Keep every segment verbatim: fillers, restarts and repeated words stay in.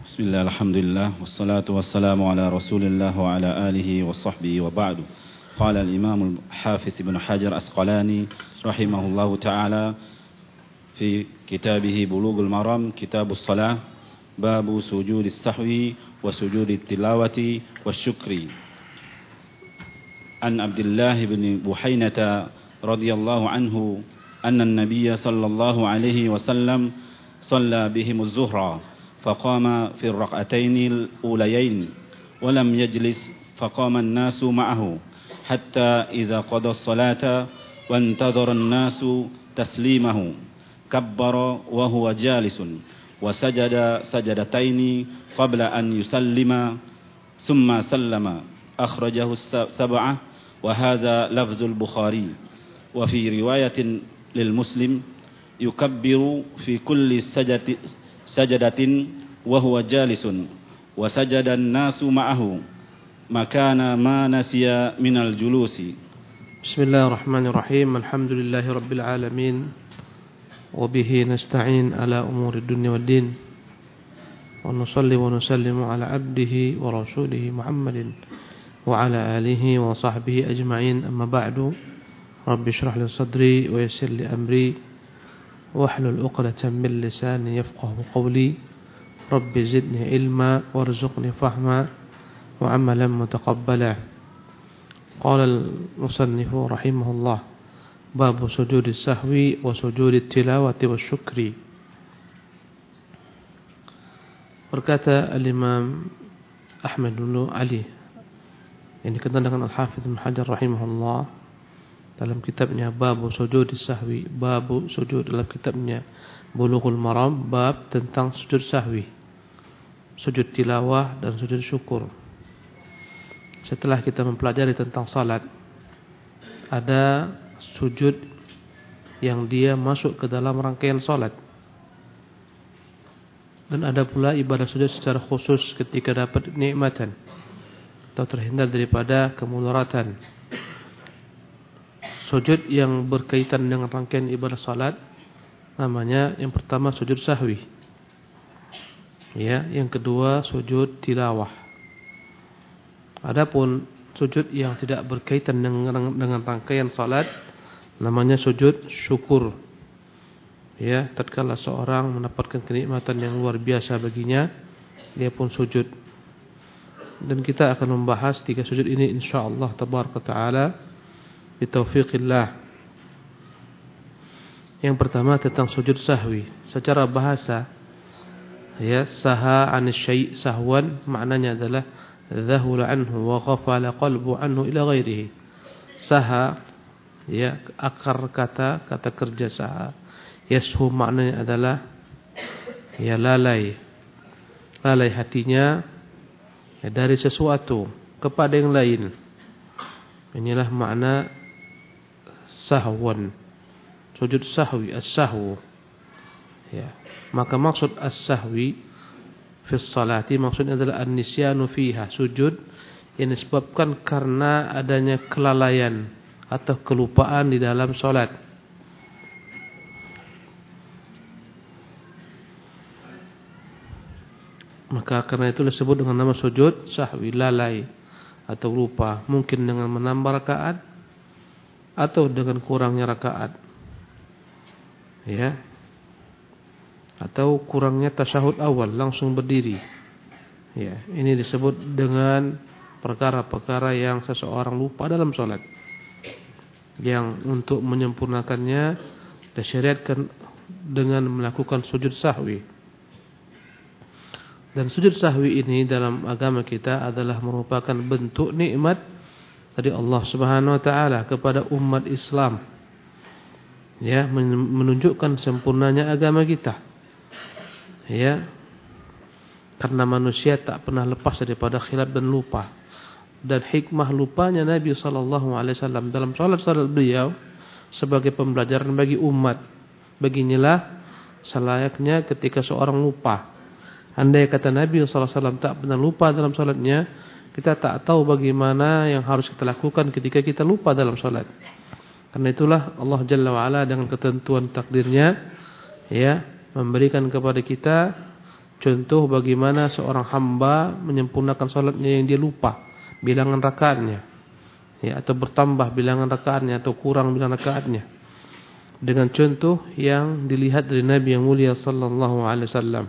Bismillah, alhamdulillah, wassalatu wassalamu ala rasulillah wa ala alihi wa sahbihi wa ba'du. Qala al-imam al-hafiz ibn Hajar Asqalani rahimahullahu ta'ala fi kitabih Bulughul Maram, kitabus salah, babu sujudis sahwi wa sujudit tilawati wa syukri. An Abdullah bin Buhainata radhiyallahu anhu anna an-nabiy sallallahu alaihi wasallam shalla bihim az-zuhra فقام في الركعتين الأوليين ولم يجلس فقام الناس معه حتى إذا قضى الصلاة وانتظر الناس تسليمه كبر وهو جالس وسجد سجدتين قبل أن يسلم ثم سلم أخرجه السبعة وهذا لفظ البخاري وفي رواية للمسلم يكبر في كل سجدة sajadatin wa huwa jalisun wa sajada an-nasu ma'ahu makana ma nasiya minal julusi. Bismillahirrahmanirrahim. Alhamdulillahi rabbil alamin wa bihi nasta'in ala umuri dunya waddin wa nusalli wa nusallimu ala abdihi wa rasulihi Muhammadin wa ala alihi wa sahbihi ajma'in, amma ba'du. Rabbi shrah li sadri wa yassir li amri واحلل عقدة من لساني يفقه قولي رب زدني علما وارزقني فهما وعملا متقبلا. قال المصنف رحمه الله باب سجود السهو وسجود التلاوة والشكر. Berkata al-Imam Ahmad bin Ali yang dikenal dengan Al-Hafidz Ibnu Hajar rahimahullah dalam kitabnya Babu Sujud Sahwi, Babu Sujud, dalam kitabnya Bulughul Maram, bab tentang sujud sahwi, sujud tilawah dan sujud syukur. Setelah kita mempelajari tentang salat, ada sujud yang dia masuk ke dalam rangkaian salat, dan ada pula ibadah sujud secara khusus ketika dapat nikmatan atau terhindar daripada kemudaratan. Sujud yang berkaitan dengan rangkaian ibadah salat namanya yang pertama sujud sahwi. Ya, yang kedua sujud tilawah. Adapun sujud yang tidak berkaitan dengan dengan rangkaian salat namanya sujud syukur. Ya, tatkala seorang mendapatkan kenikmatan yang luar biasa baginya, dia pun sujud. Dan kita akan membahas tiga sujud ini insyaallah tabaraka taala bitaufiqillah. Yang pertama tentang sujud sahwi. Secara bahasa, ya, saha 'anis syai' sahwan, maknanya adalah dhahula anhu wa ghafala qalbu anhu ila ghairihi. Saha, ya, akar kata kata kerja saha. Yashu maknanya adalah ya lalai. Lalai hatinya ya dari sesuatu kepada yang lain. Inilah makna sahwan, sujud sahwi, as-sahwu. Ya, maka maksud as-sahwi fi sholati maksudnya adalah an-nisyanu fiha, sujud yang disebabkan karena adanya kelalaian atau kelupaan di dalam salat. Maka karena itu disebut dengan nama sujud sahwi, lalai atau lupa, mungkin dengan menambah rakaat atau dengan kurangnya rakaat, ya, atau kurangnya tasyahud awal langsung berdiri, ya. Ini disebut dengan perkara-perkara yang seseorang lupa dalam salat, yang untuk menyempurnakannya disyariatkan dengan melakukan sujud sahwi. Dan sujud sahwi ini dalam agama kita adalah merupakan bentuk nikmat dari Allah Subhanahu wa taala kepada umat Islam. Ya, menunjukkan sempurnanya agama kita. Ya. Karena manusia tak pernah lepas daripada khilaf dan lupa. Dan hikmah lupanya Nabi sallallahu alaihi wasallam dalam salat-salat beliau sebagai pembelajaran bagi umat. Beginilah selayaknya ketika seorang lupa. Andai kata Nabi sallallahu alaihi wasallam tak pernah lupa dalam salatnya, kita tak tahu bagaimana yang harus kita lakukan ketika kita lupa dalam salat. Karena itulah Allah Jalla wa Ala dengan ketentuan takdirnya, ya, memberikan kepada kita Contoh bagaimana seorang hamba menyempurnakan salatnya yang dia lupa bilangan rakaatnya, ya, atau bertambah bilangan rakaatnya atau kurang bilangan rakaatnya. Dengan contoh yang dilihat dari Nabi yang mulia sallallahu alaihi wasallam.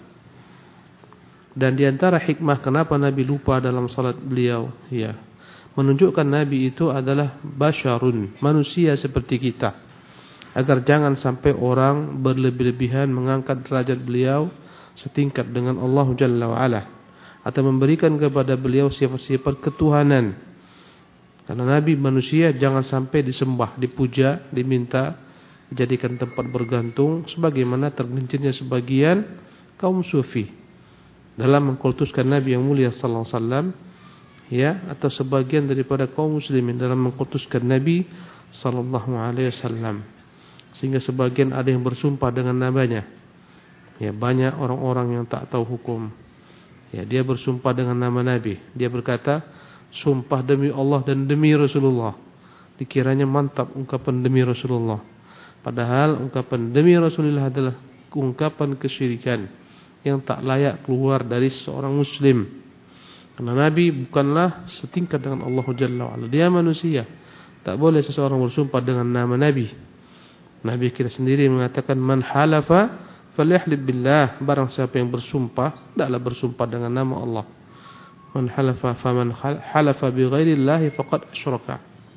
Dan di antara hikmah kenapa Nabi lupa dalam salat beliau, ya, menunjukkan Nabi itu adalah basyarun, manusia seperti kita. Agar jangan sampai orang berlebih-lebihan mengangkat derajat beliau setingkat dengan Allah Jalla wa Ala, atau memberikan kepada beliau sifat-sifat ketuhanan. Karena Nabi manusia, jangan sampai disembah, dipuja, diminta, dijadikan tempat bergantung sebagaimana tergelincirnya sebagian kaum sufi dalam mengkultuskan Nabi yang mulia sallallahu alaihi wasallam, ya, atau sebagian daripada kaum muslimin dalam mengkultuskan Nabi sallallahu alaihi wasallam, sehingga sebagian ada yang bersumpah dengan namanya. Ya, banyak orang-orang yang tak tahu hukum. Ya, dia bersumpah dengan nama Nabi. Dia berkata, sumpah demi Allah dan demi Rasulullah. Dikiranya mantap ungkapan demi Rasulullah. Padahal ungkapan demi Rasulullah adalah ungkapan kesyirikan yang tak layak keluar dari seorang muslim. Karena Nabi bukanlah setingkat dengan Allah Jalla wa'ala. Dia manusia. Tak boleh seseorang bersumpah dengan nama Nabi. Nabi kita sendiri mengatakan, man halafa falyahlib billah, barang siapa yang bersumpah, hendaklah bersumpah dengan nama Allah. Man halafa faman halafa bi ghairillahi faqad asyraka.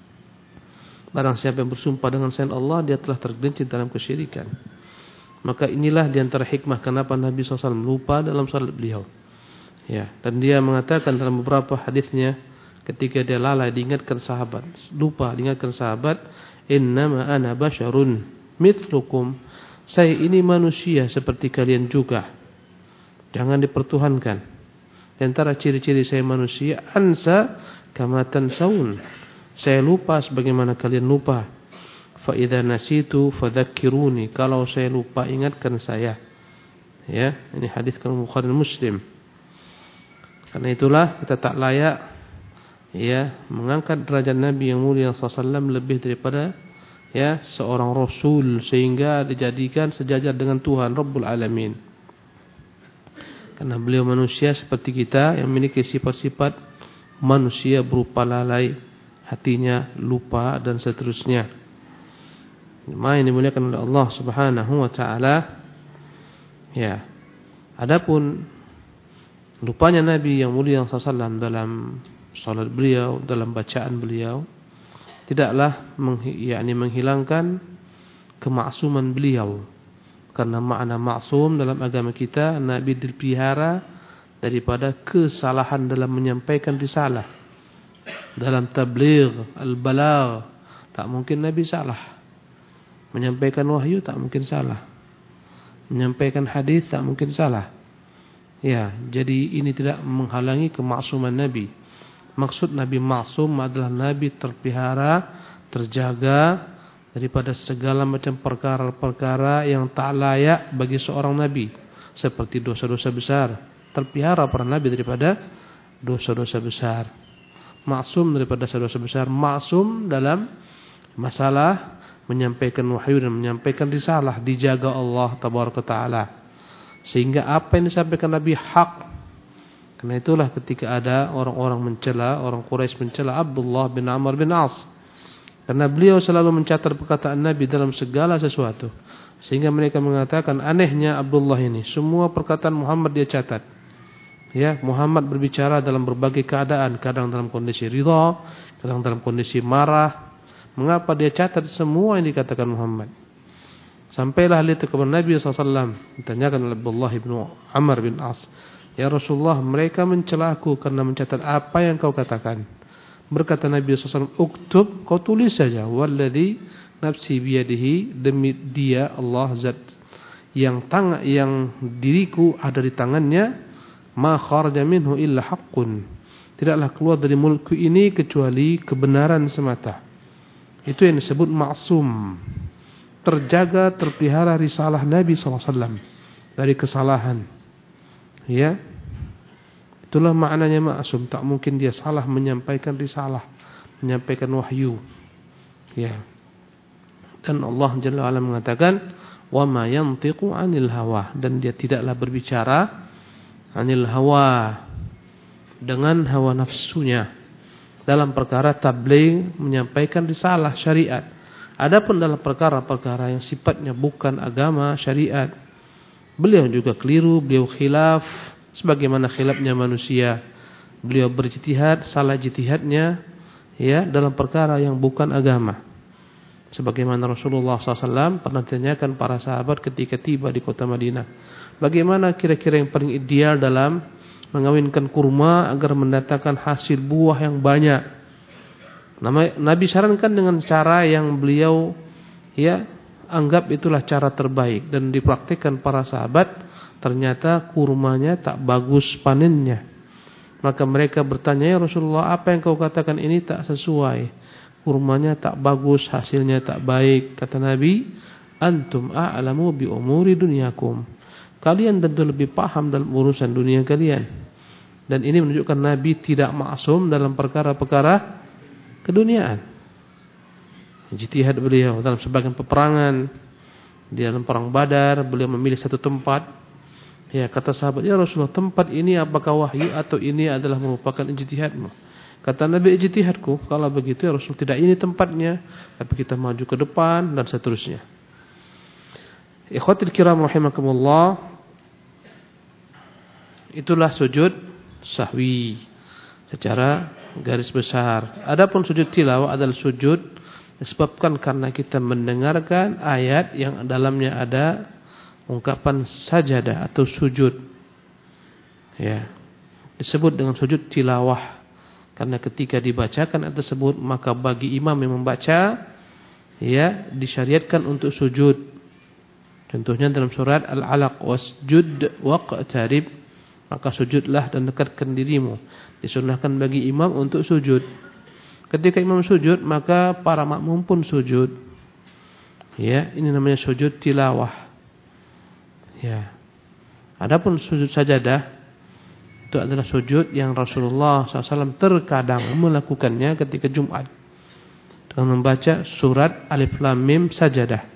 Barang siapa yang bersumpah dengan selain Allah, dia telah tergelincir dalam kesyirikan. Maka inilah di antara hikmah kenapa Nabi shallallahu alaihi wasallam lupa dalam salat beliau. Ya, dan dia mengatakan dalam beberapa hadisnya ketika dia lalai diingatkan sahabat, lupa diingatkan sahabat, innama ana basyarun mithlukum. Saya ini manusia seperti kalian juga. Jangan dipertuhankan. Di antara ciri-ciri saya manusia, ansa kama tansaun. Saya lupa sebagaimana kalian lupa. Fa idza nasitu fadzakkiruni. Kalau saya lupa, ingatkan saya. Ya, ini hadis kalau Bukhari dan Muslim. Karena itulah kita tak layak, ya, mengangkat derajat Nabi yang mulia sallallahu alaihi wasallam lebih daripada, ya, seorang Rasul, sehingga dijadikan sejajar dengan Tuhan Rabbul Alamin. Karena beliau manusia seperti kita yang memiliki sifat-sifat manusia berupa lalai, hatinya lupa dan seterusnya. Maka yang dimuliakan oleh Allah Subhanahu wa taala. Ya. Adapun lupanya Nabi yang mulia sallallahu alaihi wasallam dalam salat beliau, dalam bacaan beliau, tidaklah yakni menghilangkan kemaksuman beliau. Karena makna maksum dalam agama kita, Nabi dipelihara daripada kesalahan dalam menyampaikan risalah. Dalam tabligh, al-balagh, tak mungkin Nabi salah. Menyampaikan wahyu tak mungkin salah. Menyampaikan hadis tak mungkin salah. Ya, jadi ini tidak menghalangi kemaksuman Nabi. Maksud Nabi maksum adalah Nabi terpelihara, terjaga daripada segala macam perkara-perkara yang tak layak bagi seorang Nabi, seperti dosa-dosa besar. Terpelihara para Nabi daripada dosa-dosa besar. Maksum daripada dosa-dosa besar. Maksum dalam masalah menyampaikan wahyu dan menyampaikan risalah, dijaga Allah Tabaraka Ta'ala, sehingga apa yang disampaikan Nabi hak. Karena itulah ketika ada orang-orang mencela, orang Quraisy mencela Abdullah bin Amr bin As, karena beliau selalu mencatat perkataan Nabi dalam segala sesuatu, sehingga mereka mengatakan, anehnya Abdullah ini, semua perkataan Muhammad dia catat. Ya, Muhammad berbicara dalam berbagai keadaan, kadang dalam kondisi ridha, kadang dalam kondisi marah. Mengapa dia catat semua yang dikatakan Muhammad? Sampailah hal itu kepada Nabi sallallahu alaihi wasallam. Ditanyakan oleh Abdullah bin Amr bin As, ya Rasulullah, mereka mencelaku karena mencatat apa yang kau katakan. Berkata Nabi sallallahu alaihi wasallam, uktub, kau tulis saja. Walladzi nafsi biyadihi, demi dia Allah zat yang tang yang diriku ada di tangannya, ma kharaja minhu illa haqqun. Tidaklah keluar dari mulku ini kecuali kebenaran semata. Itu yang disebut maksum. Terjaga, terpelihara risalah Nabi sallallahu alaihi wasallam dari kesalahan. Ya. Itulah maknanya maksum. Tak mungkin dia salah menyampaikan risalah, menyampaikan wahyu. Ya. Dan Allah Jalla wa'ala mengatakan, wa ma yantiqu 'anil hawa, dan dia tidaklah berbicara anil hawa, dengan hawa nafsunya dalam perkara tabligh, menyampaikan risalah syariat. Adapun dalam perkara-perkara yang sifatnya bukan agama syariat, beliau juga keliru, beliau khilaf sebagaimana khilafnya manusia. Beliau berijtihad, salah ijtihadnya ya dalam perkara yang bukan agama. Sebagaimana Rasulullah shallallahu alaihi wasallam pernah ditanyakan para sahabat ketika tiba di kota Madinah, bagaimana kira-kira yang paling ideal dalam mengawinkan kurma agar mendatangkan hasil buah yang banyak. Nabi sarankan dengan cara yang beliau ya anggap itulah cara terbaik, dan dipraktikkan para sahabat. Ternyata kurmanya tak bagus panennya. Maka mereka bertanya, ya Rasulullah, apa yang kau katakan ini tak sesuai. Kurmanya tak bagus, hasilnya tak baik. Kata Nabi, antum a'lamu bi umuri dunyakum. Kalian tentu lebih paham dalam urusan dunia kalian. Dan ini menunjukkan Nabi tidak maksum dalam perkara-perkara keduniaan. Ijtihad beliau dalam sebagian peperangan, di dalam perang Badar, beliau memilih satu tempat. Ya, kata sahabat, ya Rasulullah, tempat ini apakah wahyu atau ini adalah merupakan ijtihadmu? Kata Nabi, ijtihadku. Kalau begitu ya Rasul, tidak ini tempatnya, tapi kita maju ke depan dan seterusnya. Ikhwatul kiram rahimakumullah, itulah sujud sahwi secara garis besar. Adapun sujud tilawah adalah sujud disebabkan karena kita mendengarkan ayat yang dalamnya ada ungkapan sajadah atau sujud. Ya, disebut dengan sujud tilawah. Karena ketika dibacakan ayat tersebut, maka bagi imam yang membaca, ya, disyariatkan untuk sujud. Contohnya dalam surat Al-Alaq, wasjud waqtarib, maka sujudlah dan dekatkan dirimu. Disunahkan bagi imam untuk sujud. Ketika imam sujud, maka para makmum pun sujud. Ya, ini namanya sujud tilawah. Ya. Adapun sujud sajadah, itu adalah sujud yang Rasulullah shallallahu alaihi wasallam terkadang melakukannya ketika Jumat dengan membaca surat Alif Lam Mim sajadah.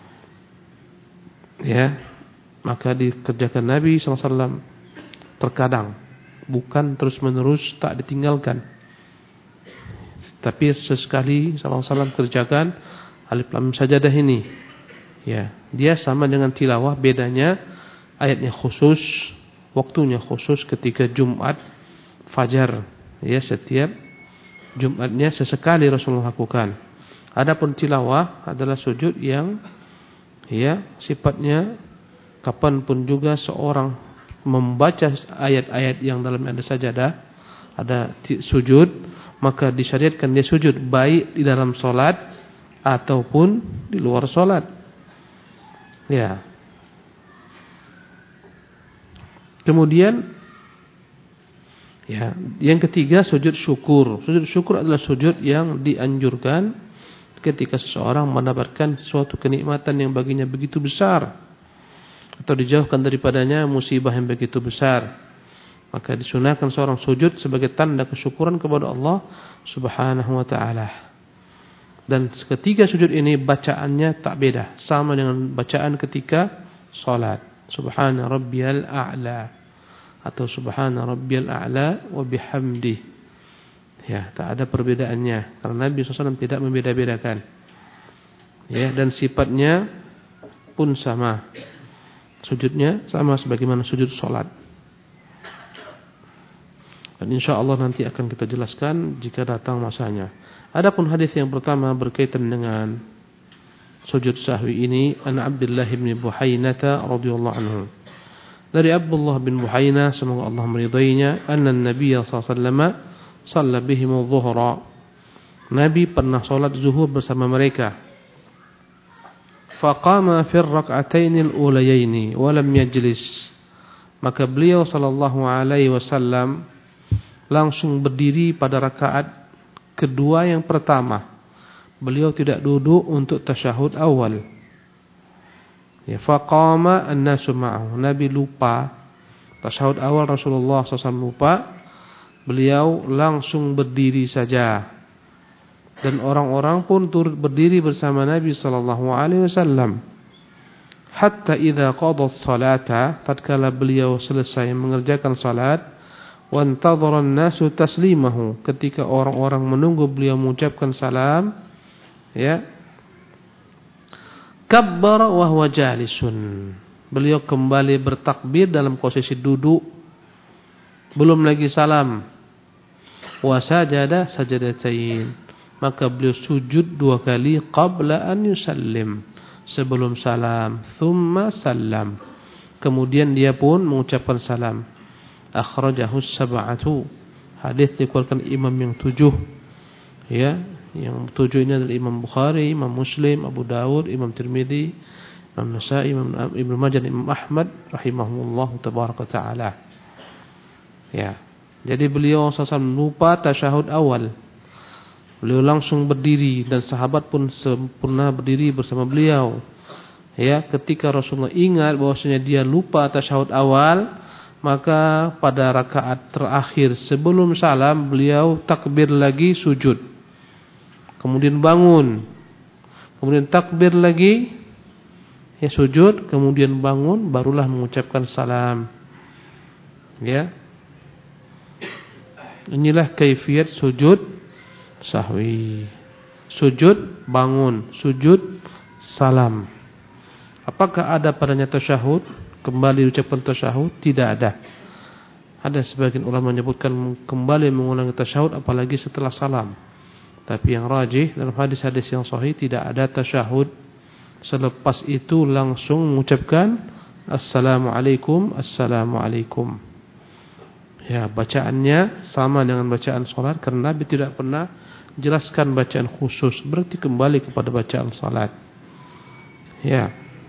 Ya, maka dikerjakan Nabi shallallahu alaihi wasallam terkadang, bukan terus menerus, tak ditinggalkan. Tapi sesekali shallallahu alaihi wasallam kerjakan Alif Lam Mim sajadah ini. Ya, dia sama dengan tilawah, bedanya ayatnya khusus, waktunya khusus ketika Jumat fajar. Ya, setiap Jumatnya sesekali Rasulullah lakukan. Adapun tilawah adalah sujud yang ya sifatnya kapanpun juga seorang membaca ayat-ayat yang dalam ada sajadah, ada sujud, maka disyariatkan dia sujud baik di dalam solat ataupun di luar solat. Ya. Kemudian ya, yang ketiga sujud syukur. Sujud syukur adalah sujud yang dianjurkan ketika seseorang mendapatkan suatu kenikmatan yang baginya begitu besar atau dijauhkan daripadanya musibah yang begitu besar. Maka disunahkan seorang sujud sebagai tanda kesyukuran kepada Allah Subhanahu wa taala. Dan ketiga sujud ini bacaannya tak beda, sama dengan bacaan ketika salat. Subhana rabbiyal a'la atau subhana rabbiyal a'la wa bihamdi. Ya, tak ada perbedaannya karena Nabi shallallahu alaihi wasallam tidak membeda-bedakan. Ya, dan sifatnya pun sama. Sujudnya sama sebagaimana sujud salat. Dan insyaallah nanti akan kita jelaskan jika datang masanya. Adapun hadis yang pertama berkaitan dengan sujud sahwi ini, an Abdullah bin Buhainah radhiyallahu anhu. Dari Abdullah bin Buhainah, semoga Allah meridainya, anna Nabi sallallahu alaihi wasallam shalla bihim adh-dhuhra. Nabi pernah salat zuhur bersama mereka. Faqama fi ar-rak'atayn al-ulayayn wa lam yajlis. Maka beliau sallallahu alaihi wasallam langsung berdiri pada rakaat kedua yang pertama. Beliau tidak duduk untuk tasyahud awal. Ya, faqama an-nasu ma'ahu. Nabi lupa tasyahud awal, Rasulullah shallallahu alaihi wasallam lupa. Beliau langsung berdiri saja. Dan orang-orang pun turut berdiri bersama Nabi sallallahu alaihi wasallam. hatta idza qada as-salata, tatkala beliau selesai mengerjakan salat, wa antadhara an-nasu taslimahu, ketika orang-orang menunggu beliau mengucapkan salam, ya, kabbara wa huwa jalisun, beliau kembali bertakbir dalam posisi duduk, belum lagi salam. Wa sajada sajadatain, maka beliau sujud dua kali qabla an yusallim, sebelum salam. Thumma salam, kemudian dia pun mengucapkan salam. Akhrajahu sab'atu, hadis dikeluarkan imam yang tujuh, ya, yang tujuh ini adalah Imam Bukhari, Imam Muslim, Abu Dawud, Imam Tirmidzi, Imam Nasa'i, Imam Ibnu Majah, Imam Ahmad rahimahumullah tabaraka taala. Ya, jadi beliau sallallahu alaihi wasallam lupa tasyahud awal. Beliau langsung berdiri dan sahabat pun sempurna berdiri bersama beliau. Ya, ketika Rasulullah ingat bahwasanya dia lupa tasyahud awal, maka pada rakaat terakhir sebelum salam beliau takbir lagi sujud. Kemudian bangun. Kemudian takbir lagi, ya, sujud, kemudian bangun, barulah mengucapkan salam. Ya. Inilah kaifiyat sujud sahwi. Sujud, bangun, sujud, salam. Apakah ada padanya tasyahud? Kembali ucapkan tasyahud? Tidak ada. Ada sebagian ulama menyebutkan kembali mengulangi tasyahud apalagi setelah salam. Tapi yang rajih dalam hadis-hadis yang sahih tidak ada tasyahud. Selepas itu langsung mengucapkan Assalamualaikum, Assalamualaikum. Ya, bacaannya sama dengan bacaan salat karena Nabi tidak pernah jelaskan bacaan khusus, berarti kembali kepada bacaan salat. Ya.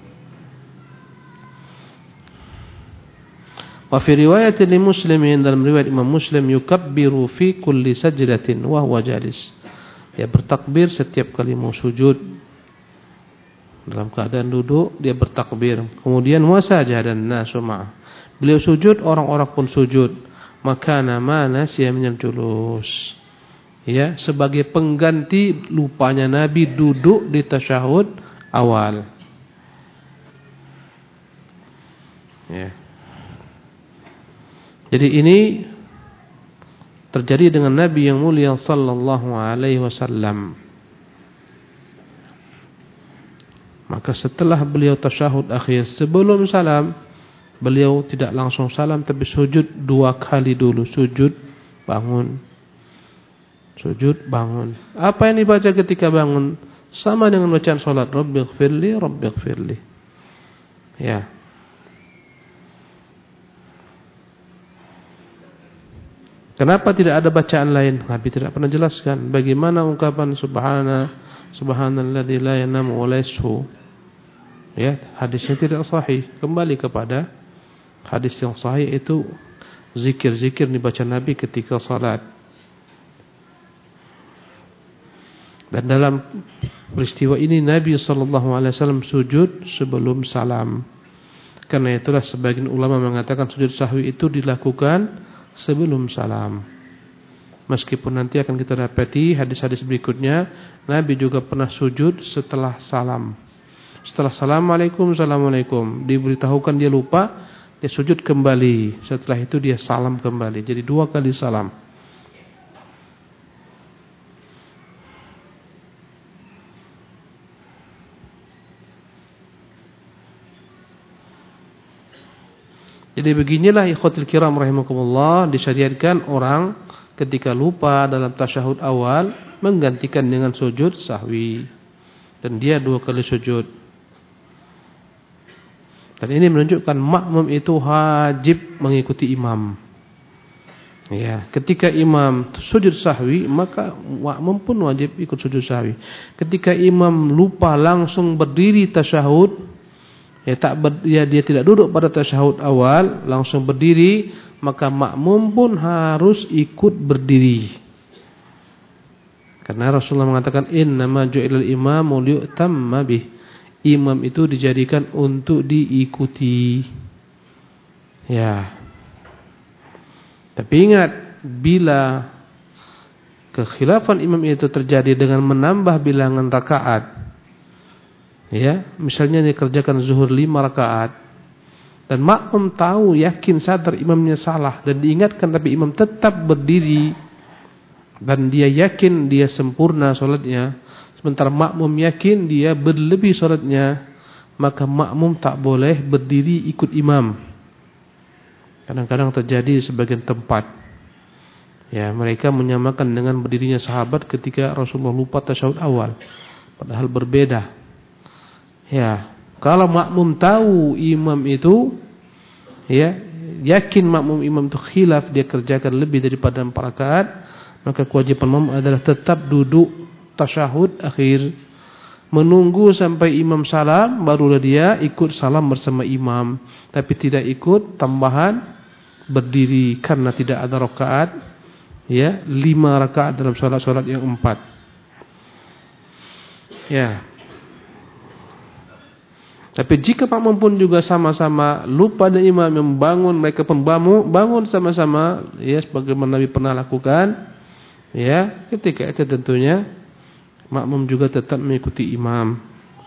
Wa fi riwayat li Muslimin, dalam riwayat Imam Muslim, yukabbiru fi kulli sajdatin wa huwa jalis. Dia bertakbir setiap kali mau sujud. Dalam keadaan duduk dia bertakbir. Kemudian wasajadan nasu ma'ah. Beliau sujud, orang-orang pun sujud. Makana ma nasiya minal julus. Ya, sebagai pengganti lupanya Nabi duduk di tasyahud awal. Ya. Jadi ini terjadi dengan Nabi yang mulia sallallahu alaihi wasallam. Maka setelah beliau tasyahud akhir sebelum salam, beliau tidak langsung salam tapi sujud dua kali dulu, sujud bangun. Sujud bangun. Apa yang dibaca ketika bangun sama dengan bacaan salat, Rabbighfirli, Rabbighfirli. Ya. Kenapa tidak ada bacaan lain? Nabi tidak pernah jelaskan. Bagaimana ungkapan subhana subhanalladzi la yanamu wa la yashu. Ya, hadisnya tidak sahih. Kembali kepada hadis yang sahih itu zikir-zikir dibaca Nabi ketika salat. Dan dalam peristiwa ini Nabi sallallahu alaihi wasallam sujud sebelum salam. Karena itulah sebagian ulama mengatakan sujud sahwi itu dilakukan sebelum salam. Meskipun nanti akan kita dapati hadis-hadis berikutnya, Nabi juga pernah sujud setelah salam. Setelah Assalamualaikum, Assalamualaikum, diberitahukan dia lupa, dia sujud kembali. Setelah itu dia salam kembali. Jadi dua kali salam. Jadi beginilah ikhwatul kiram rahimakumullah, disyariatkan orang ketika lupa dalam tasyahud awal menggantikan dengan sujud sahwi. Dan dia dua kali sujud. Dan ini menunjukkan makmum itu wajib mengikuti imam. Ya, ketika imam sujud sahwi, maka makmum pun wajib ikut sujud sahwi. Ketika imam lupa langsung berdiri tasyahud, ya tak ber, ya dia tidak duduk pada tasyahud awal, langsung berdiri, maka makmum pun harus ikut berdiri. Karena Rasulullah mengatakan innama ju'ilal imamu liyu'tamma bih. Imam itu dijadikan untuk diikuti. Ya. Tapi ingat, bila kekhilafan imam itu terjadi dengan menambah bilangan rakaat, Ya, misalnya dia kerjakan zuhur lima rakaat dan makmum tahu, yakin, sadar imamnya salah dan diingatkan tapi imam tetap berdiri dan dia yakin dia sempurna salatnya, sementara makmum yakin dia berlebih salatnya, maka makmum tak boleh berdiri ikut imam. Kadang-kadang terjadi di sebagian tempat. Ya, mereka menyamakan dengan berdirinya sahabat ketika Rasulullah lupa tasyahud awal, padahal berbeda. Ya, kalau makmum tahu imam itu, ya, yakin makmum imam itu khilaf, dia kerjakan lebih daripada empat rakaat, maka kewajiban makmum adalah tetap duduk tasyahud akhir, menunggu sampai imam salam, barulah dia ikut salam bersama imam, tapi tidak ikut tambahan berdiri karena tidak ada rakaat, ya, lima rakaat dalam salat-salat yang empat. Ya. Tapi jika makmum pun juga sama-sama lupa dan imam yang bangun, mereka pun bangun, bangun sama-sama, ya, sebagaimana Nabi pernah lakukan, ya, ketika itu tentunya makmum juga tetap mengikuti imam.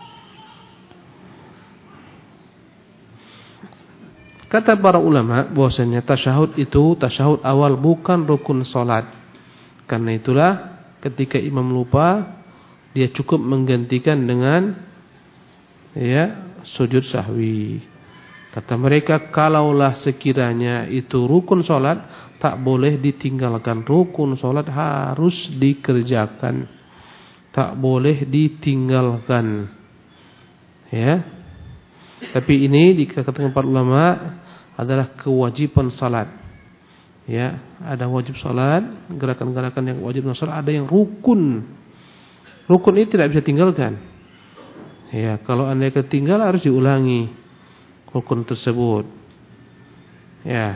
Kata para ulama bahwasanya tasyahud itu, tasyahud awal bukan rukun salat. Karena itulah ketika imam lupa, dia cukup menggantikan dengan, ya, sujud sahwi. Kata mereka, kalaulah sekiranya itu rukun salat, tak boleh ditinggalkan. Rukun salat harus dikerjakan, tak boleh ditinggalkan. Ya. Tapi ini dikatakan para ulama adalah kewajiban salat. Ya, ada wajib salat, gerakan-gerakan yang wajib salat, ada yang rukun. Rukun ini tidak bisa tinggalkan. Ya, kalau anda ketinggal harus diulangi rukun tersebut. Ya.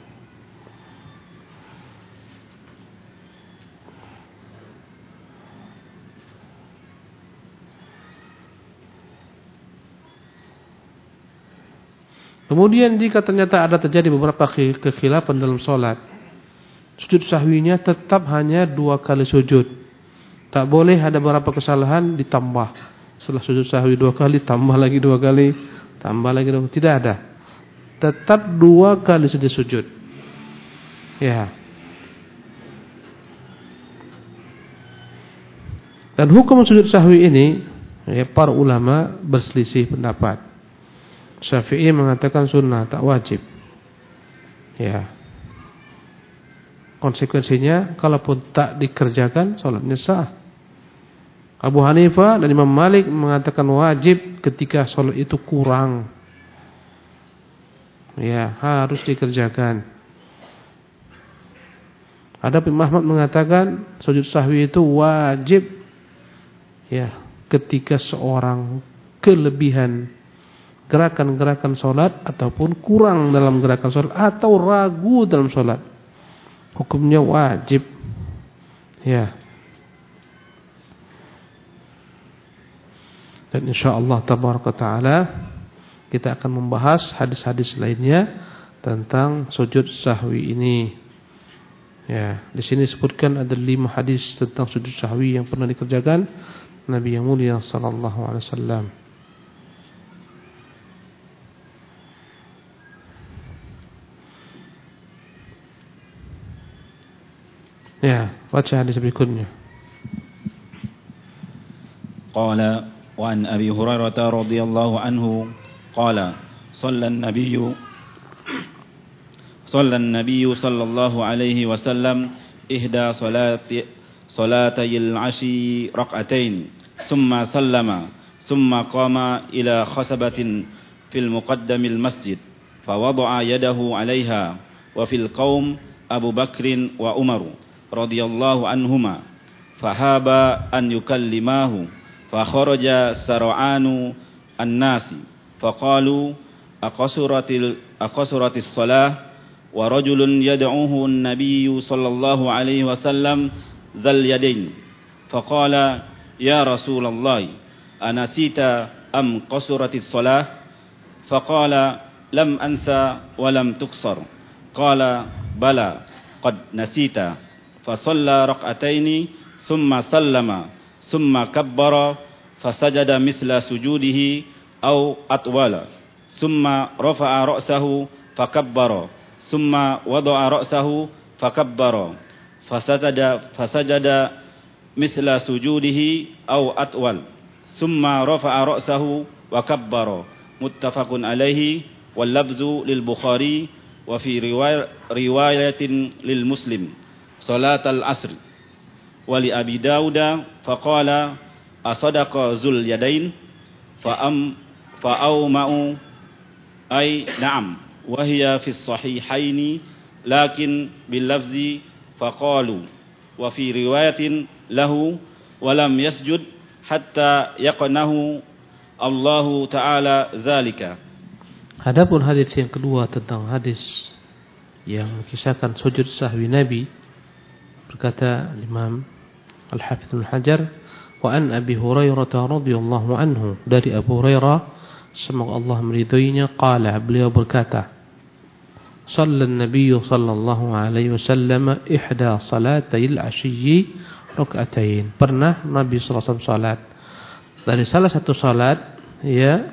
Kemudian jika ternyata ada terjadi beberapa kekhilafan dalam sholat, sujud sahwinya tetap hanya dua kali sujud. Tak boleh ada beberapa kesalahan ditambah. Setelah sujud sahwi dua kali, tambah lagi dua kali, tambah lagi dua kali. Tidak ada. Tetap dua kali saja sujud. Ya. Dan hukum sujud sahwi ini, ya, para ulama berselisih pendapat. Syafi'i mengatakan sunnah, tak wajib. Ya. Konsekuensinya, kalaupun tak dikerjakan, salatnya sah. Abu Hanifah dan Imam Malik mengatakan wajib ketika salat itu kurang. Ya, harus dikerjakan. Adapun Imam Ahmad mengatakan sujud sahwi itu wajib, ya, ketika seorang kelebihan gerakan-gerakan salat ataupun kurang dalam gerakan salat atau ragu dalam salat. Hukumnya wajib. Ya. Dan insyaallah tabaraka taala kita akan membahas hadis-hadis lainnya tentang sujud sahwi ini. Ya, di sini disebutkan ada lima hadis tentang sujud sahwi yang pernah dikerjakan Nabi yang mulia sallallahu alaihi wasallam. Ya, baca hadis berikutnya. Qala wa an Abi Hurairah radhiyallahu anhu qala shalla an-nabiy shalla an-nabiy sallallahu alaihi wasallam ihda salati salatayil ashi rak'atain thumma sallama thumma qama ila khasabatin fil muqaddamil masjid fawada'a yadahu 'alayha wa fil qaum Abu Bakrin wa Umar radhiyallahu anhuma fahaba an yukallimahu fakharaja sar'anu an-nasi faqalu aqasuratil aqasuratis salah wa rajulun yad'uhu an-nabiyyu sallallahu alaihi wasallam zal yadain faqala ya Rasulullah anasita am qasuratis salah faqala lam ansa wa lam tuqsar qala bala qad nasita فصلى ركعتين ثم سلم ثم كبر fasajada misla sujudihi aw atwala, summa rafa'a ra'sahu fakabbara, summa wada'a ra'sahu fakabbara, fasajada fasajada misla sujudihi aw atwal, summa rafa'a ra'sahu wa kabbara. Muttafaqun alaihi wal lafzu lil Bukhari wa fi riwayatin lil Muslim salat al asr. Wa li Abi Dawud faqala asadaqa zul yadain fa am fa auma'u ay na'am wa hiya fi sahihaini lakin bil lafzi faqalu wa fi riwayatin lahu wa lam yasjud hatta yaqnahu Allahu ta'ala zalika. Adapun hadis yang kedua tentang hadis yang mengisahkan sujud sahwi Nabi, berkata Imam Al-Hafidz Ibnu Hajar, wa an Abi Hurairah radhiyallahu anhu, dari Abu Hurairah semoga Allah meridhoinya, qala, beliau berkata, sallan Nabi sallallahu alaihi wasallam ihda salatayil ashiyyi rak'atain. Pernah Nabi sallallahu alaihi wasallam salat dari salah satu salat, ya,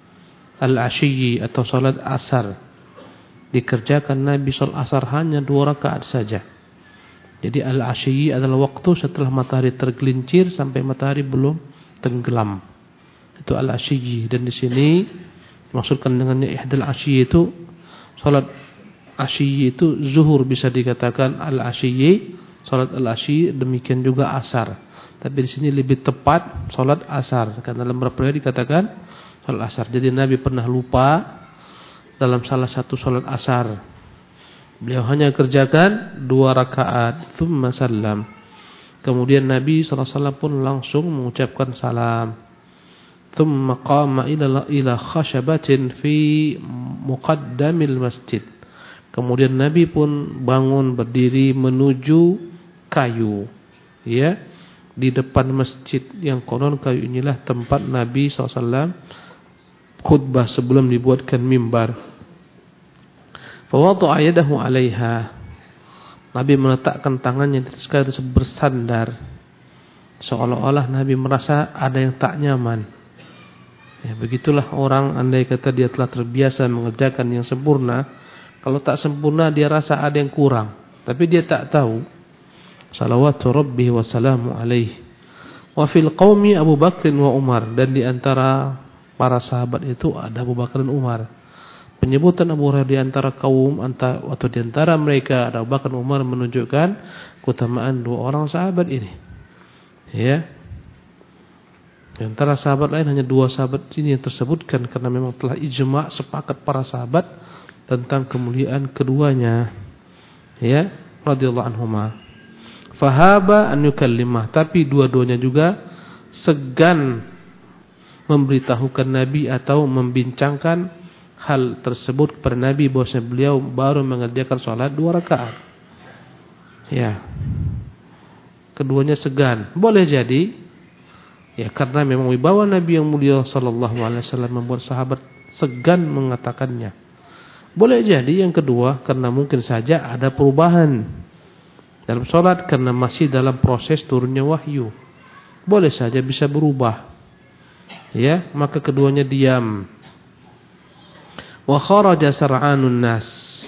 al-ashiyyi atau salat asar, dikerjakan Nabi salat asar hanya dua rakaat saja. Jadi al-ashiyyi adalah waktu setelah matahari tergelincir sampai matahari belum tenggelam. Itu al-ashiyyi. Dan di sini maksudkan dengannya ihdal ashiyyi itu salat ashiyyi itu zuhur, bisa dikatakan al-ashiyyi, salat al-ashiyyi, demikian juga asar. Tapi di sini lebih tepat salat asar, karena dalam beberapa riwayat dikatakan salat asar. Jadi Nabi pernah lupa dalam salah satu salat asar. Beliau hanya kerjakan dua rakaat, thumma salam. Kemudian Nabi sallallahu alaihi wasallam pun langsung mengucapkan salam. Thumma qama ila ila khashabatin fi muqaddamil masjid. Kemudian Nabi pun bangun berdiri menuju kayu, ya, di depan masjid, yang konon kayu inilah tempat Nabi sallallahu alaihi wasallam khutbah sebelum dibuatkan mimbar. Fawadha'a yadahu 'alaiha. Nabi meletakkan tangannya di atas kayu tersebut bersandar, seolah-olah Nabi merasa ada yang tak nyaman. Ya, begitulah orang, andai kata dia telah terbiasa mengerjakan yang sempurna, kalau tak sempurna dia rasa ada yang kurang, tapi dia tak tahu. Salawatu Rabbi wa salamu alaihi. Wa fil qaumi Abu Bakr wa Umar, dan di antara para sahabat itu ada Abu Bakar dan Umar. Penyebutan Abu Hurairah di antara kaum antara, atau di antara mereka ada Abu Bakar dan Umar menunjukkan keutamaan dua orang sahabat ini. Ya. Di antara sahabat lain hanya dua sahabat ini yang tersebutkan, karena memang telah ijma' sepakat para sahabat tentang kemuliaan keduanya. Ya, radhiyallahu anhuma. Fahaba an yukallimah, tapi dua-duanya juga segan memberitahukan Nabi atau membincangkan hal tersebut kepada Nabi, bahwasanya beliau baru mengerjakan salat dua rakaat. Ya. Keduanya segan. Boleh jadi ya karena memang wibawa Nabi yang mulia sallallahu alaihi wasallam membuat sahabat segan mengatakannya. Boleh jadi yang kedua karena mungkin saja ada perubahan dalam salat karena masih dalam proses turunnya wahyu. Boleh saja bisa berubah. Ya, maka keduanya diam. Wa kharaja sar'anun nas,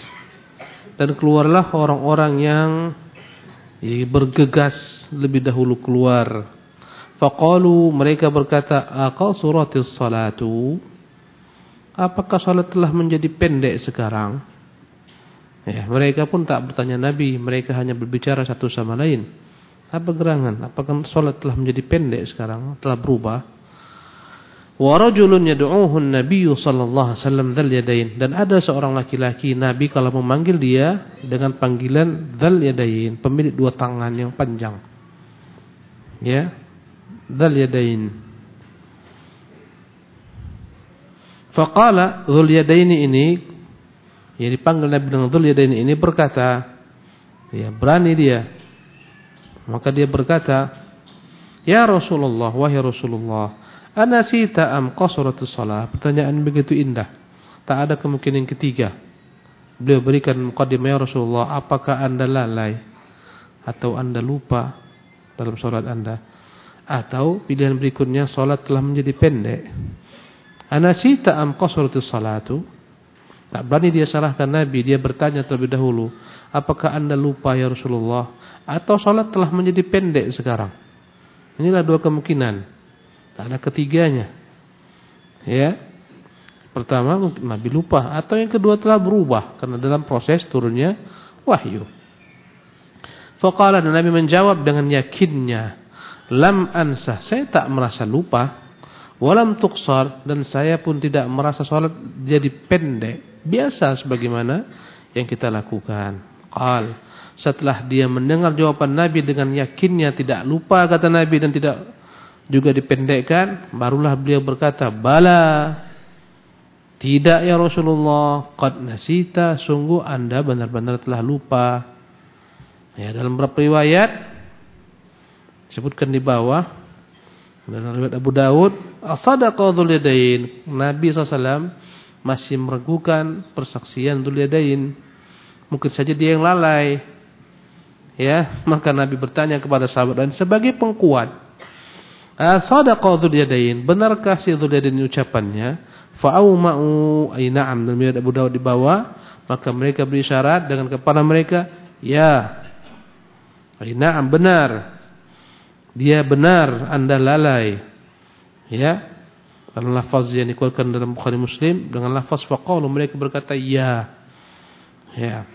dan keluarlah orang-orang yang ya, bergegas lebih dahulu keluar. Faqalu, mereka berkata, aqasuratis salatu, apakah salat telah menjadi pendek sekarang? Ya, mereka pun tak bertanya Nabi, mereka hanya berbicara satu sama lain. Apa gerangan? Apakah salat telah menjadi pendek sekarang, telah berubah? Wa rajulun yad'uhu an-nabiy sallallahu alaihi wasallam dzal yadain, dan ada seorang laki-laki Nabi kalau memanggil dia dengan panggilan dzal yadain, pemilik dua tangan yang panjang. Ya, dzal yadain. Faqala dzul yadain ini, yang dipanggil Nabi dengan dzul yadain ini berkata, ya berani dia. Maka dia berkata, ya Rasulullah, wahai Rasulullah, anasita am qasratus shalah? Pertanyaan begitu indah. Tak ada kemungkinan ketiga. Beliau berikan muqaddimah, ya Rasulullah, apakah anda lalai atau anda lupa dalam salat anda? Atau pilihan berikutnya, salat telah menjadi pendek. Anasita am qasratus salatu? Tak berani dia salahkan Nabi, dia bertanya terlebih dahulu, apakah anda lupa ya Rasulullah? Atau salat telah menjadi pendek sekarang? Inilah dua kemungkinan. Tak ada ketiganya. Ya. Pertama mungkin Nabi lupa, atau yang kedua telah berubah karena dalam proses turunnya wahyu. Faqala, dan Nabi menjawab dengan yakinnya, lam ansah, saya tak merasa lupa. Walam tuqsar, dan saya pun tidak merasa salat jadi pendek, biasa sebagaimana yang kita lakukan. Qal, setelah dia mendengar jawaban Nabi dengan yakinnya tidak lupa kata Nabi dan tidak juga dipendekkan, barulah beliau berkata, bala, tidak ya Rasulullah, qad nasita, sungguh anda benar-benar telah lupa. Ya, dalam beberapa riwayat disebutkan di bawah, dalam riwayat Abu Daud, as-sadaqa dzul yadain, Nabi sallallahu alaihi wasallam masih meragukan persaksian dzul yadain. Mungkin saja dia yang lalai. Ya, maka Nabi bertanya kepada sahabat dan sebagai pengkuat, as-sadaqa dzul yadain, benarkah si dzul yadain ucapannya? Fa'auma'u, ay na'am, dalam riwayat Abu Daud di bawah, maka mereka berisyarat dengan kepala mereka, ya. Ay na'am, benar. Dia benar, anda lalai. Ya. Dalam lafaz yang dikeluarkan dalam Bukhari Muslim dengan lafaz faqalu, mereka berkata ya. Ya.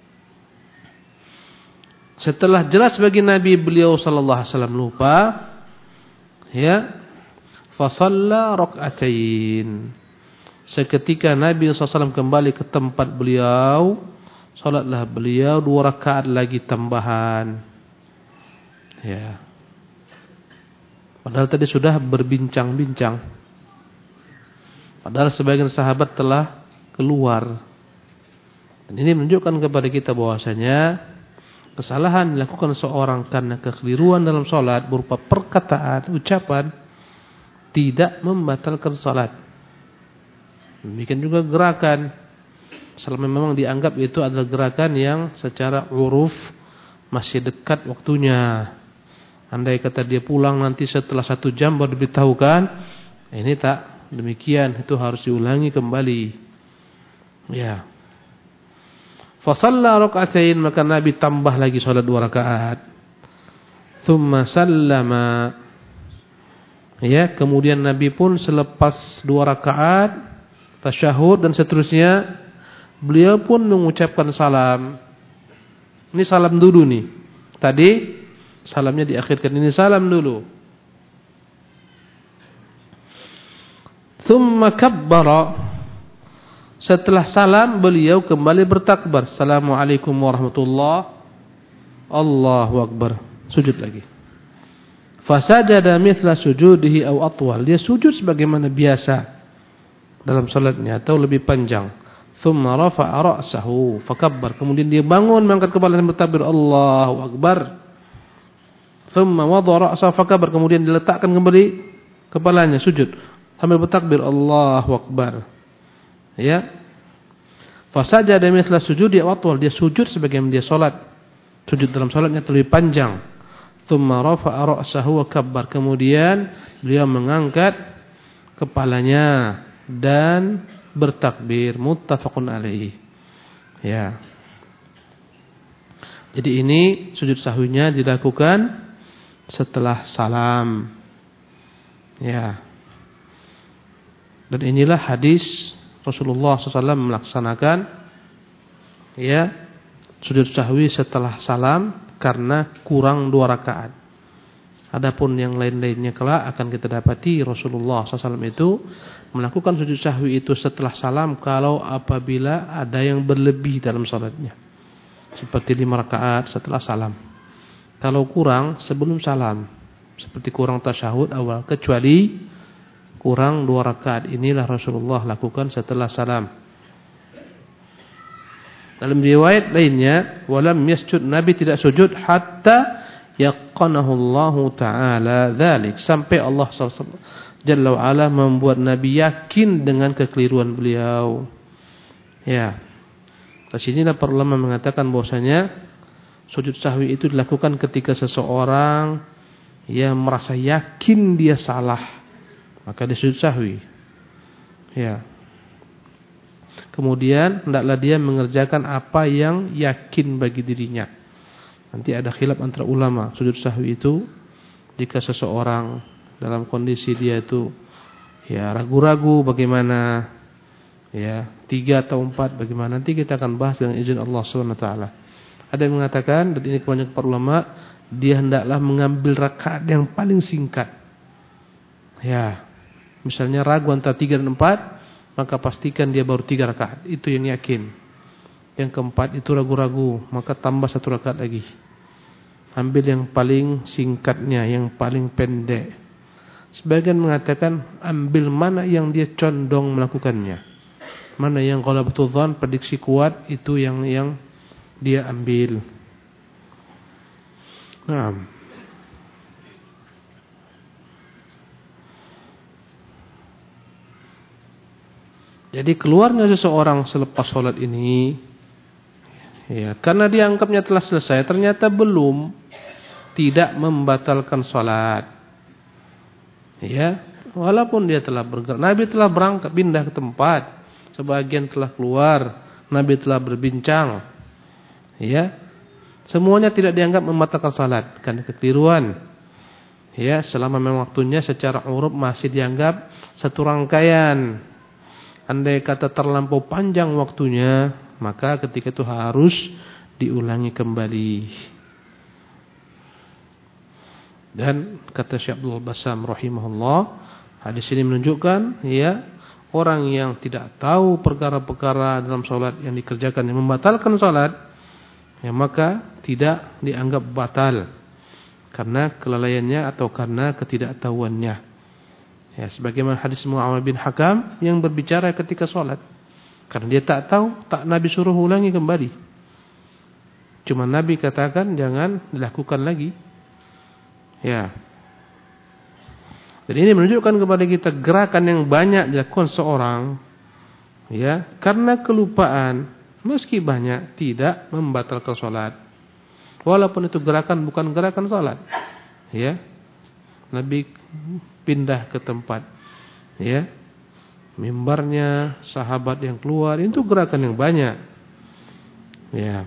Setelah jelas bagi Nabi, beliau sallallahu alaihi wasallam lupa, ya, fa shalla rak'atain. Seketika Nabi sallallahu alaihi wasallam kembali ke tempat beliau, salatlah beliau dua rakaat lagi tambahan. Ya. Padahal tadi sudah berbincang-bincang. Padahal sebagian sahabat telah keluar. Dan ini menunjukkan kepada kita bahwasanya kesalahan dilakukan seorang karena kekeliruan dalam salat berupa perkataan, ucapan, tidak membatalkan salat. Demikian juga gerakan, selama memang dianggap itu adalah gerakan yang secara uruf masih dekat waktunya. Andai kata dia pulang nanti setelah satu jam baru diberitahukan, ini tak demikian, itu harus diulangi kembali. Ya. Fa shalla rak'atain, maka Nabi tambah lagi salat dua rakaat. Tsumma sallama. Ya, kemudian Nabi pun selepas dua rakaat tasyahud dan seterusnya, beliau pun mengucapkan salam. Ini salam dulu nih. Tadi salamnya diakhirkan, ini salam dulu. Tsumma kabbara. Setelah salam beliau kembali bertakbar. Assalamualaikum warahmatullahi. Allahu akbar. Sujud lagi. Fasajada mithla sujudihi aw atwal. Dia sujud sebagaimana biasa dalam salatnya atau lebih panjang. Tsumma rafa'a ra'sahu fakabbar. Kemudian dia bangun mengangkat kepala dan bertakbir, Allahu akbar. Thumma wada'a ra'sahu fakabbar, kemudian diletakkan kembali kepalanya sujud sambil bertakbir Allahu akbar. Ya. Fasajada mithla sujudi wa atwal, dia sujud sebagaimana dia salat. Sujud dalam salatnya lebih panjang. Thumma rafa'a ra'sahu wa kabbar, kemudian beliau mengangkat kepalanya dan bertakbir. Muttafaqun alaihi. Ya. Jadi ini sujud sahwinya dilakukan setelah salam. Ya. Dan inilah hadis Rasulullah shallallahu alaihi wasallam melaksanakan, ya, sujud sahwi setelah salam karena kurang dua rakaat. Adapun yang lain-lainnya kelak akan kita dapati Rasulullah shallallahu alaihi wasallam itu melakukan sujud sahwi itu setelah salam kalau apabila ada yang berlebih dalam salatnya, seperti lima rakaat setelah salam. Kalau kurang sebelum salam, seperti kurang tasyahud awal, kecuali kurang dua rakaat, inilah Rasulullah lakukan setelah salam. Dalam riwayat lainnya, walam yasjud, Nabi tidak sujud hatta yaqanahu Allah Ta'ala dzalik, sampai Allah Jalla wa Ala membuat Nabi yakin dengan kekeliruan beliau. Ya. Di sinilah para ulama mengatakan bahwasanya sujud sahwi itu dilakukan ketika seseorang ya merasa yakin dia salah, maka dia sujud sahwi. Ya. Kemudian hendaklah dia mengerjakan apa yang yakin bagi dirinya. Nanti ada khilaf antara ulama sujud sahwi itu jika seseorang dalam kondisi dia itu ya ragu-ragu bagaimana, ya tiga atau empat bagaimana, nanti kita akan bahas dengan izin Allah subhanahu wa taala. Ada yang mengatakan, dan ini kebanyakan para ulama, dia hendaklah mengambil rakaat yang paling singkat. Ya, misalnya ragu antara tiga dan empat, maka pastikan dia baru tiga rakaat. Itu yang yakin. Yang keempat itu ragu-ragu, maka tambah satu rakaat lagi. Ambil yang paling singkatnya, yang paling pendek. Sebagian mengatakan ambil mana yang dia condong melakukannya, mana yang kalau betul dzan prediksi kuat, itu yang yang dia ambil. Nah, jadi keluarnya seseorang selepas sholat ini, ya, karena dianggapnya telah selesai, ternyata belum, tidak membatalkan sholat. Ya, walaupun dia telah bergerak, Nabi telah berangkat pindah ke tempat, sebagian telah keluar, Nabi telah berbincang. Ya, semuanya tidak dianggap membatalkan salat karena kekeliruan. Ya, selama memang waktunya secara uruf masih dianggap satu rangkaian. Andai kata terlampau panjang waktunya, maka ketika itu harus diulangi kembali. Dan kata Syekh Abdul Bassam rahimahullah, hadis ini menunjukkan ya, orang yang tidak tahu perkara-perkara dalam salat yang dikerjakan yang membatalkan salat, ya maka tidak dianggap batal karena kelalaiannya atau karena ketidaktahuannya. Ya, sebagaimana hadis Muawiyah bin Hakam yang berbicara ketika salat, karena dia tak tahu, tak Nabi suruh ulangi kembali. Cuma Nabi katakan jangan dilakukan lagi. Ya. Jadi ini menunjukkan kepada kita gerakan yang banyak dilakukan seorang, ya, karena kelupaan, meski banyak, tidak membatalkan salat. Walaupun itu gerakan bukan gerakan salat. Ya. Nabi pindah ke tempat, ya. Mimbarnya, sahabat yang keluar, itu gerakan yang banyak. Ya.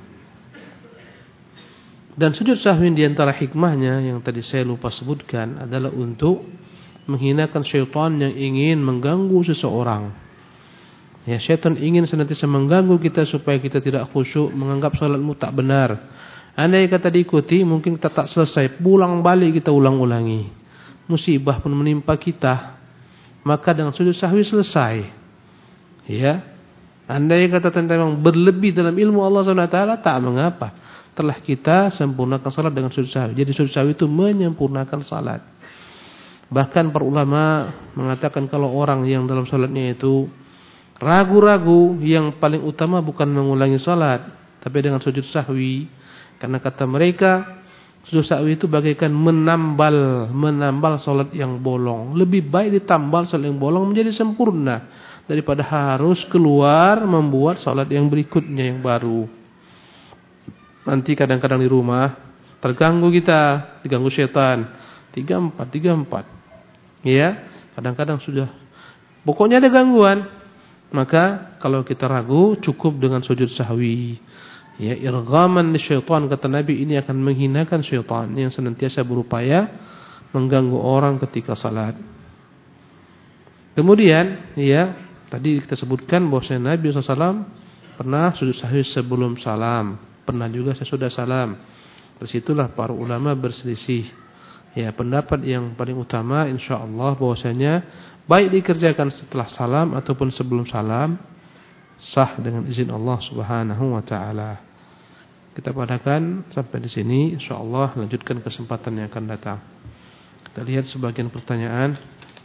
Dan sujud sahwi di antara hikmahnya yang tadi saya lupa sebutkan adalah untuk menghinakan syaitan yang ingin mengganggu seseorang. Ya, syaitan ingin senantiasa mengganggu kita supaya kita tidak khusyuk, menganggap salatmu tak benar. Andai kata diikuti, mungkin kita tak selesai, pulang balik kita ulang-ulangi. Musibah pun menimpa kita, maka dengan sujud sahwi selesai. Ya, andai kata tentang berlebih dalam ilmu Allah subhanahu wa taala, tak mengapa, telah kita sempurnakan salat dengan sujud sahwi. Jadi sujud sahwi itu menyempurnakan salat. Bahkan para ulama mengatakan kalau orang yang dalam salatnya itu ragu-ragu, yang paling utama bukan mengulangi salat, tapi dengan sujud sahwi. Karena kata mereka, sujud sahwi itu bagaikan menambal, menambal salat yang bolong. Lebih baik ditambal salat yang bolong menjadi sempurna daripada harus keluar membuat salat yang berikutnya yang baru. Nanti kadang-kadang di rumah terganggu kita, diganggu setan. Tiga empat, tiga empat. Ya, kadang-kadang sudah, pokoknya ada gangguan. Maka kalau kita ragu, cukup dengan sujud sahwi. Ya, irghaman lisyaitan, kata Nabi, ini akan menghinakan syaitan yang senantiasa berupaya mengganggu orang ketika salat. Kemudian, ya, tadi kita sebutkan bahwasanya Nabi shallallahu alaihi wasallam pernah sujud sahwi sebelum salam. Pernah juga sesudah salam. Disitulah para ulama berselisih. Ya, pendapat yang paling utama insyaallah bahwasanya baik dikerjakan setelah salam ataupun sebelum salam, sah dengan izin Allah Subhanahu wa taala. Kita padakan sampai di sini, insyaallah lanjutkan kesempatan yang akan datang. Kita lihat sebagian pertanyaan.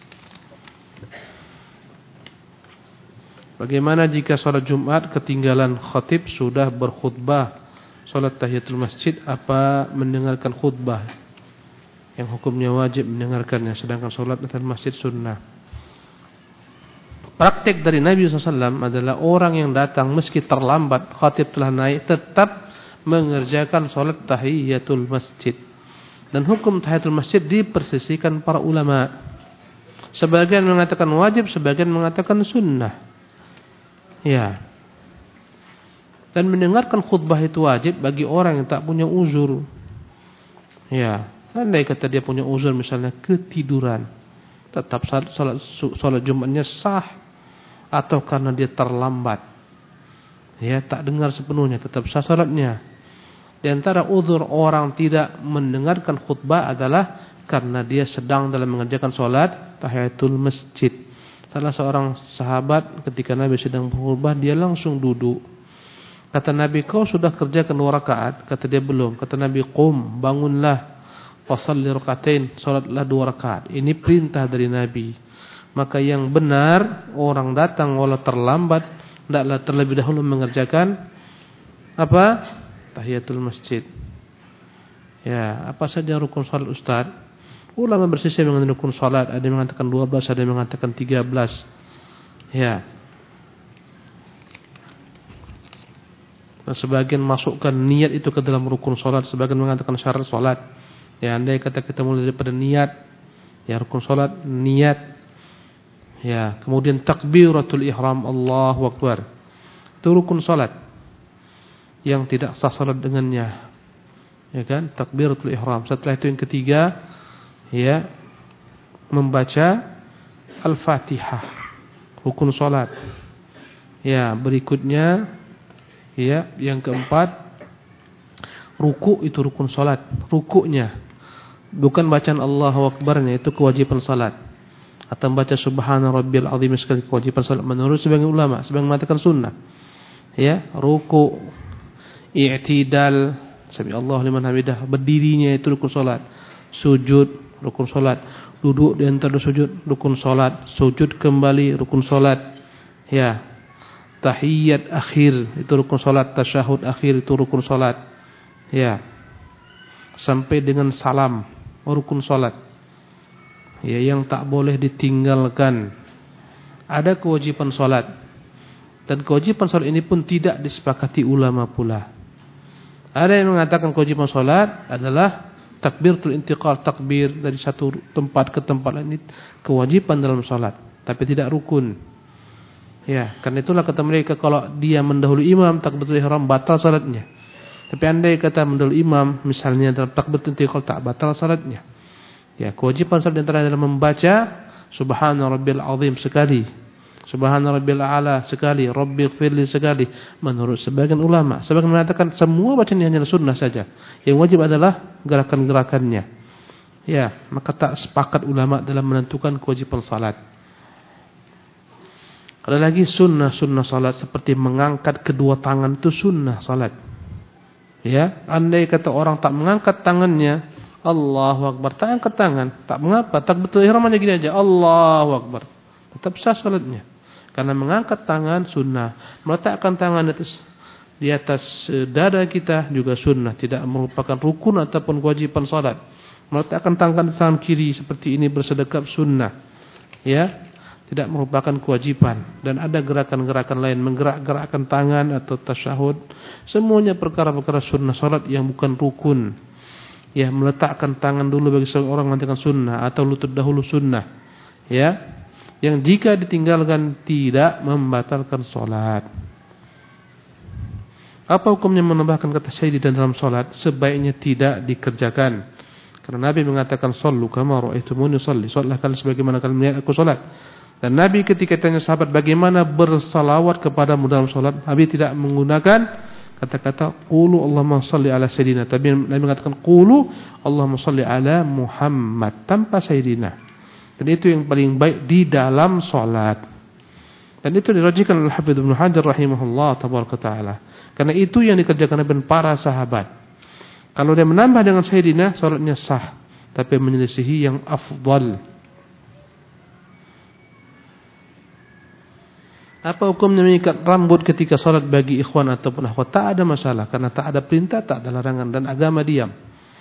Bagaimana jika salat Jumat ketinggalan khatib sudah berkhutbah? Salat tahiyatul masjid apa mendengarkan khutbah yang hukumnya wajib mendengarkannya, sedangkan salat tahiyatul masjid sunnah? Praktik dari Nabi shallallahu alaihi wasallam adalah orang yang datang meski terlambat, khatib telah naik, tetap mengerjakan salat tahiyatul masjid. Dan hukum tahiyatul masjid dipersisikan para ulama. Sebagian mengatakan wajib, sebagian mengatakan sunnah. Ya. Dan mendengarkan khutbah itu wajib bagi orang yang tak punya uzur. Ya. Andai kata dia punya uzur misalnya ketiduran, tetap salat, salat, salat Jumatnya sah. Atau karena dia terlambat, ya, tak dengar sepenuhnya, tetap sah salatnya. Di antara uzur orang tidak mendengarkan khutbah adalah karena dia sedang dalam mengerjakan salat tahiyatul masjid. Salah seorang sahabat ketika Nabi sedang berkhutbah, dia langsung duduk. Kata Nabi, kau sudah kerjakan dua rakaat? Kata dia, belum. Kata Nabi, qum, bangunlah, fasalli rakaatain, salatlah dua rakaat. Ini perintah dari Nabi. Maka yang benar, orang datang walau terlambat, hendaklah terlebih dahulu mengerjakan apa? Tahiyatul masjid. Ya, apa saja rukun salat Ustaz? Ulama bersisih mengenai rukun salat, ada yang mengatakan dua belas, ada yang mengatakan tiga belas. Ya. Dan sebagian masukkan niat itu ke dalam rukun salat, sebagian mengatakan syarat salat. Ya, andai kata kita mulai daripada niat, ya rukun salat niat. Ya, kemudian takbiratul ihram, Allahu akbar. Itu rukun salat. Yang tidak sah salat dengannya. Ya kan? Takbiratul ihram. Setelah itu yang ketiga, ya, membaca Al-Fatihah. Rukun salat. Ya, berikutnya, ya, yang keempat, ruku itu rukun salat. Rukuknya. Bukan bacaan Allahu akbarnya, itu kewajiban salat. Atau membaca subhana rabbiyal azim sekali kewajiban salat menurut sebagian ulama, sebagian mengatakan sunnah. Ya, ruku, i'tidal, sami Allahu liman hamidah, berdirinya itu rukun salat. Sujud rukun salat. Duduk di antara sujud rukun salat. Sujud kembali rukun salat. Ya. Tahiyat akhir itu rukun salat, tasyahud akhir itu rukun salat. Ya. Sampai dengan salam rukun salat. Ya, yang tak boleh ditinggalkan. Ada kewajiban salat. Dan kewajiban salat ini pun tidak disepakati ulama pula. Ada yang mengatakan kewajiban salat adalah takbiratul intiqal, takbir dari satu tempat ke tempat lain, kewajiban dalam salat, tapi tidak rukun. Ya, karena itulah kata mereka kalau dia mendahului imam takbiratul ihram batal salatnya. Tapi andai kata mendahului imam misalnya dalam takbiratul intiqal tak batal salatnya. Ya, kewajiban salat antara adalah membaca subhana rabbiyal azim sekali, subhana rabbiyal a'la sekali, rabbighfirli sekali menurut sebagian ulama. Sebagian mengatakan semua bacaan hanya sunnah saja. Yang wajib adalah gerakan-gerakannya. Ya, maka tak sepakat ulama dalam menentukan kewajiban salat. Ada lagi sunnah-sunnah salat seperti mengangkat kedua tangan itu sunnah salat. Ya, andai kata orang tak mengangkat tangannya, Allahu akbar, tak angkat tangan, tak mengapa, takbiratul ihram aja gini aja, Allahu akbar, tetap sah salatnya. Karena mengangkat tangan sunnah, meletakkan tangan di atas, di atas dada kita juga sunnah, tidak merupakan rukun ataupun kewajiban salat. Meletakkan tangan tangan kiri seperti ini bersedekap sunnah, ya, tidak merupakan kewajiban. Dan ada gerakan-gerakan lain, menggerak-gerakkan tangan atau tasyahud, semuanya perkara-perkara sunnah salat yang bukan rukun. Ya, meletakkan tangan dulu bagi seorang mengatakan sunnah atau lutut dahulu sunnah. Ya, yang jika ditinggalkan tidak membatalkan salat. Apa hukumnya menambahkan kata syahid dalam salat? Sebaiknya tidak dikerjakan. Karena Nabi mengatakan sallu kama ra'aitumuni usalli. Salatlah kalian sebagaimana kalian melihat aku salat. Dan Nabi ketika tanya sahabat bagaimana bersalawat kepadamu dalam salat, Nabi tidak menggunakan kata-kata qulu Allahumma shalli ala sayyidina, tapi Nabi mengatakan qulu Allahumma shalli ala Muhammad tanpa sayyidina. Dan itu yang paling baik di dalam salat. Dan itu dirajikan oleh Hafidz Ibnu Hajar rahimahullah tabaraka taala. Karena itu yang dikerjakan oleh para sahabat. Kalau dia menambah dengan sayyidina, salatnya sah, tapi menyelisihi yang afdal. Apa hukumnya mengikat rambut ketika salat bagi ikhwan ataupun akhwat? Tak ada masalah, karena tak ada perintah, tak ada larangan, dan agama diam.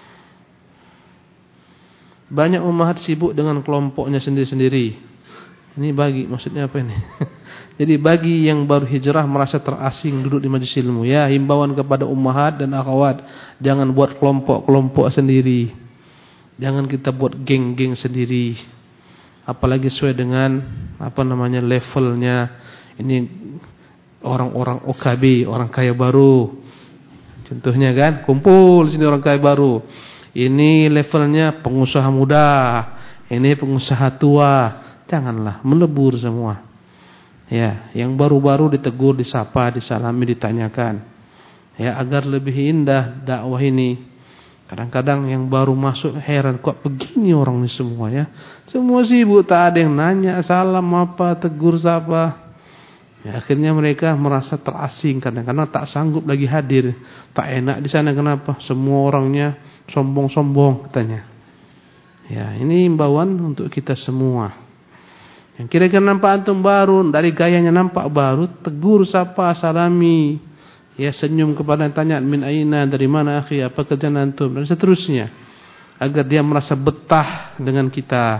Banyak ummahat sibuk dengan kelompoknya sendiri-sendiri. Ini bagi, maksudnya apa ini? Jadi bagi yang baru hijrah merasa terasing duduk di majelis ilmu, ya, himbauan kepada ummahat dan akhwat, jangan buat kelompok-kelompok sendiri. Jangan kita buat geng-geng sendiri. Apalagi sesuai dengan apa namanya levelnya. Ini orang-orang O K B, orang kaya baru. Contohnya kan, kumpul sini orang kaya baru. Ini levelnya pengusaha muda, ini pengusaha tua. Janganlah melebur semua. Ya, yang baru-baru ditegur, disapa, disalami, ditanyakan. Ya, agar lebih indah dakwah ini. Kadang-kadang yang baru masuk heran, kok begini orang ini semua ya. Semua sibuk, tak ada yang nanya, salam apa, tegur siapa. Ya, akhirnya mereka merasa terasing, kadang-kadang tak sanggup lagi hadir. Tak enak di sana, kenapa? Semua orangnya sombong-sombong katanya. Ya, ini imbauan untuk kita semua. Yang kira-kira nampak antum baru, dari gayanya nampak baru, tegur sapa, salami. Ya, senyum kepada yang tanya, min aina, dari mana akhi, apa kerjaan antum, dan seterusnya. Agar dia merasa betah dengan kita.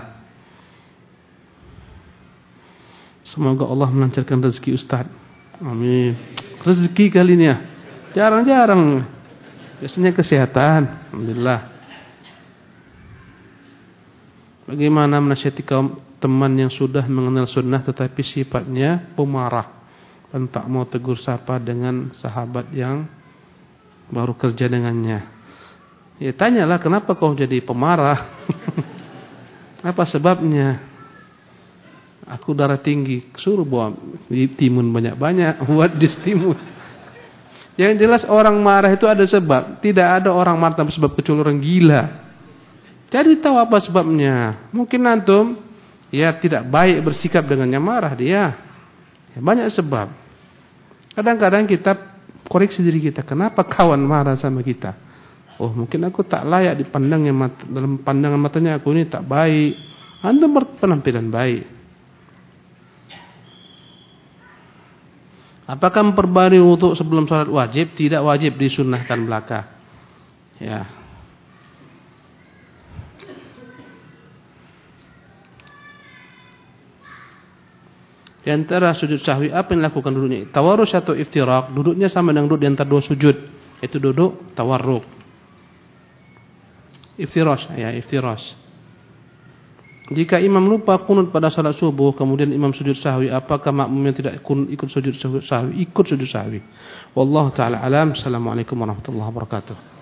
Semoga Allah melancarkan rezeki Ustaz. Amin. Rezeki kali ini ya, jarang-jarang. Biasanya kesehatan. Alhamdulillah. Bagaimana menasihati kaum teman yang sudah mengenal sunnah tetapi sifatnya pemarah dan tak mau tegur sapa dengan sahabat yang baru kerja dengannya? Ya, tanyalah, kenapa kau jadi pemarah? Apa sebabnya? Aku darah tinggi, suruh bawa timun banyak-banyak, buat distimun. Yang jelas orang marah itu ada sebab. Tidak ada orang marah tanpa sebab kecuali orang gila. Cari tahu apa sebabnya. Mungkin antum ya tidak baik bersikap dengan yang marah dia. Ya, banyak sebab. Kadang-kadang kita koreksi diri kita. Kenapa kawan marah sama kita? Oh, mungkin aku tak layak dipandangnya mata, dalam pandangan matanya aku ini tak baik. Antum berpenampilan baik. Apakah memperbarui wudu sebelum salat wajib? Tidak wajib, disunnahkan belaka. Ya. Di antara sujud sahwi apa yang dilakukan duduknya? Tawarruk atau iftiraq? Duduknya sama dengan duduk di antara dua sujud. Itu duduk tawarruk. Iftirash, ya, iftirash. Jika imam lupa qunut pada salat subuh, kemudian imam sujud sahwi, apakah makmumnya tidak ikut sujud sahwi? Ikut sujud sahwi. Wallahu taala alam. Assalamualaikum warahmatullahi wabarakatuh.